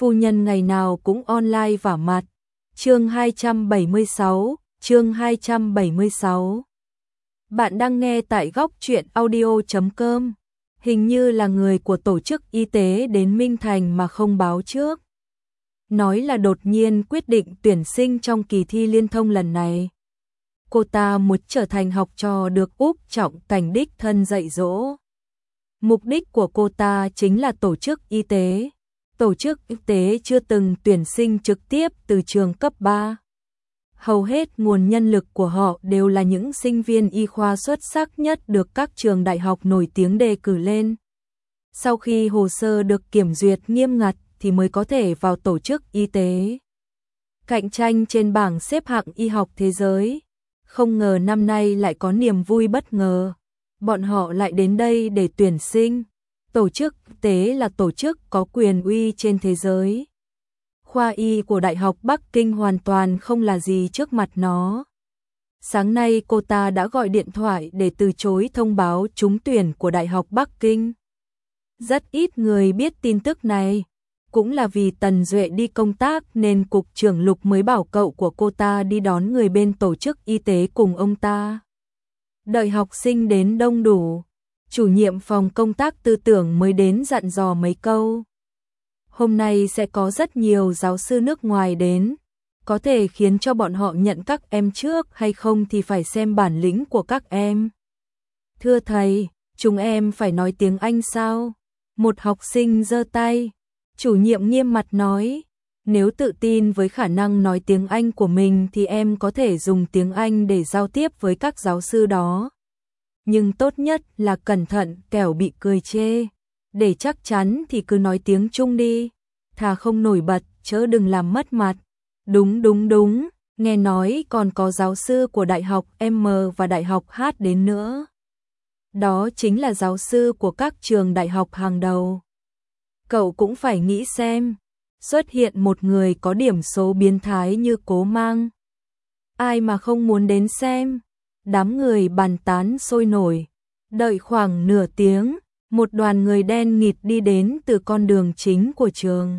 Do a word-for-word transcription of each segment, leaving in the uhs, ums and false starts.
phu nhân ngày nào cũng online vả mặt. Chương hai trăm bảy mươi sáu, chương hai trăm bảy mươi sáu. Bạn đang nghe tại góc truyện audio chấm com. Hình như là người của tổ chức y tế đến Minh Thành mà không báo trước. Nói là đột nhiên quyết định tuyển sinh trong kỳ thi liên thông lần này. Cô ta muốn trở thành học trò được Úc Trọng Cảnh đích thân dạy dỗ. Mục đích của cô ta chính là tổ chức y tế. Tổ chức y tế chưa từng tuyển sinh trực tiếp từ trường cấp ba. Hầu hết nguồn nhân lực của họ đều là những sinh viên y khoa xuất sắc nhất được các trường đại học nổi tiếng đề cử lên. Sau khi hồ sơ được kiểm duyệt nghiêm ngặt thì mới có thể vào tổ chức y tế. Cạnh tranh trên bảng xếp hạng y học thế giới. Không ngờ năm nay lại có niềm vui bất ngờ. Bọn họ lại đến đây để tuyển sinh. Tổ chức y tế là tổ chức có quyền uy trên thế giới. Khoa y của Đại học Bắc Kinh hoàn toàn không là gì trước mặt nó. Sáng nay cô ta đã gọi điện thoại để từ chối thông báo trúng tuyển của Đại học Bắc Kinh. Rất ít người biết tin tức này. Cũng là vì Tần Duệ đi công tác nên cục trưởng Lục mới bảo cậu của cô ta đi đón người bên tổ chức y tế cùng ông ta. Đợi học sinh đến đông đủ, chủ nhiệm phòng công tác tư tưởng mới đến dặn dò mấy câu. Hôm nay sẽ có rất nhiều giáo sư nước ngoài đến, có thể khiến cho bọn họ nhận các em trước hay không thì phải xem bản lĩnh của các em. Thưa thầy, chúng em phải nói tiếng Anh sao? Một học sinh giơ tay, chủ nhiệm nghiêm mặt nói, nếu tự tin với khả năng nói tiếng Anh của mình thì em có thể dùng tiếng Anh để giao tiếp với các giáo sư đó. Nhưng tốt nhất là cẩn thận kẻo bị cười chê. Để chắc chắn thì cứ nói tiếng Trung đi, thà không nổi bật, chớ đừng làm mất mặt. Đúng đúng đúng, nghe nói còn có giáo sư của Đại học M và Đại học H đến nữa. Đó chính là giáo sư của các trường đại học hàng đầu. Cậu cũng phải nghĩ xem, xuất hiện một người có điểm số biến thái như Cố Mang. Ai mà không muốn đến xem, đám người bàn tán sôi nổi. Đợi khoảng nửa tiếng, một đoàn người đen nghịt đi đến từ con đường chính của trường.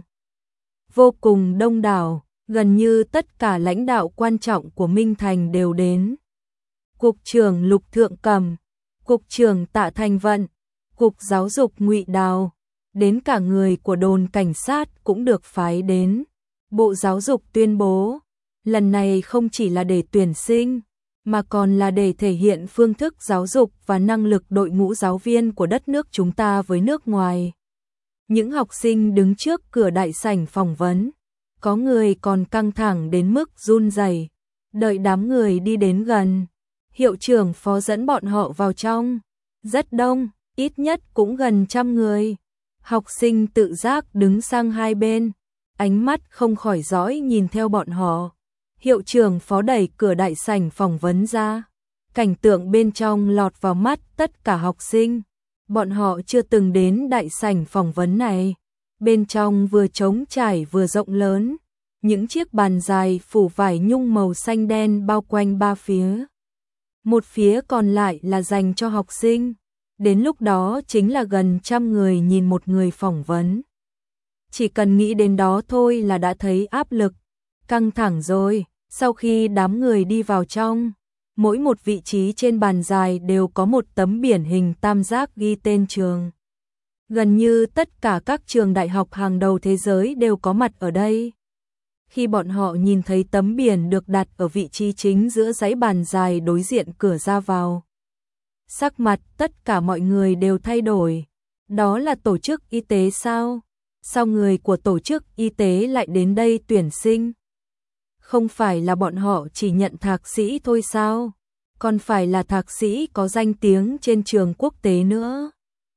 Vô cùng đông đảo, gần như tất cả lãnh đạo quan trọng của Minh Thành đều đến. Cục trưởng Lục Thượng Cầm, Cục trưởng Tạ Thành Vận, Cục Giáo dục Ngụy Đào, đến cả người của đồn cảnh sát cũng được phái đến. Bộ Giáo dục tuyên bố, lần này không chỉ là để tuyển sinh, mà còn là để thể hiện phương thức giáo dục và năng lực đội ngũ giáo viên của đất nước chúng ta với nước ngoài. Những học sinh đứng trước cửa đại sảnh phỏng vấn, có người còn căng thẳng đến mức run rẩy. Đợi đám người đi đến gần, hiệu trưởng phó dẫn bọn họ vào trong. Rất đông, ít nhất cũng gần trăm người. Học sinh tự giác đứng sang hai bên, ánh mắt không khỏi dõi nhìn theo bọn họ. Hiệu trưởng phó đẩy cửa đại sảnh phỏng vấn ra. Cảnh tượng bên trong lọt vào mắt tất cả học sinh. Bọn họ chưa từng đến đại sảnh phỏng vấn này. Bên trong vừa trống trải vừa rộng lớn. Những chiếc bàn dài phủ vải nhung màu xanh đen bao quanh ba phía. Một phía còn lại là dành cho học sinh. Đến lúc đó chính là gần trăm người nhìn một người phỏng vấn. Chỉ cần nghĩ đến đó thôi là đã thấy áp lực, căng thẳng rồi. Sau khi đám người đi vào trong, mỗi một vị trí trên bàn dài đều có một tấm biển hình tam giác ghi tên trường. Gần như tất cả các trường đại học hàng đầu thế giới đều có mặt ở đây. Khi bọn họ nhìn thấy tấm biển được đặt ở vị trí chính giữa dãy bàn dài đối diện cửa ra vào, sắc mặt tất cả mọi người đều thay đổi. Đó là tổ chức y tế sao? Sao người của tổ chức y tế lại đến đây tuyển sinh? Không phải là bọn họ chỉ nhận thạc sĩ thôi sao? Còn phải là thạc sĩ có danh tiếng trên trường quốc tế nữa.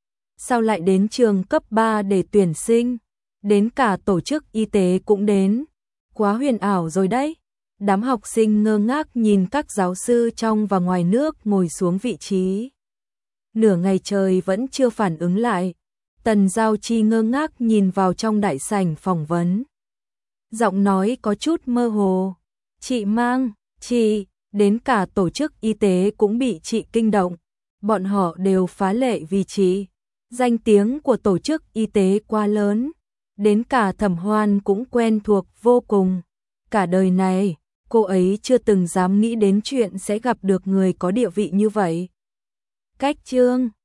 Sao lại đến trường cấp ba để tuyển sinh? Đến cả tổ chức y tế cũng đến. Quá huyền ảo rồi đấy. Đám học sinh ngơ ngác nhìn các giáo sư trong và ngoài nước ngồi xuống vị trí. Nửa ngày trời vẫn chưa phản ứng lại. Tần Giao Chi ngơ ngác nhìn vào trong đại sảnh phỏng vấn. Giọng nói có chút mơ hồ. Chị Mang, chị, đến cả tổ chức y tế cũng bị chị kinh động. Bọn họ đều phá lệ vì chị. Danh tiếng của tổ chức y tế quá lớn. đến cả Thẩm Hoan cũng quen thuộc vô cùng. Cả đời này, cô ấy chưa từng dám nghĩ đến chuyện sẽ gặp được người có địa vị như vậy. Cách chương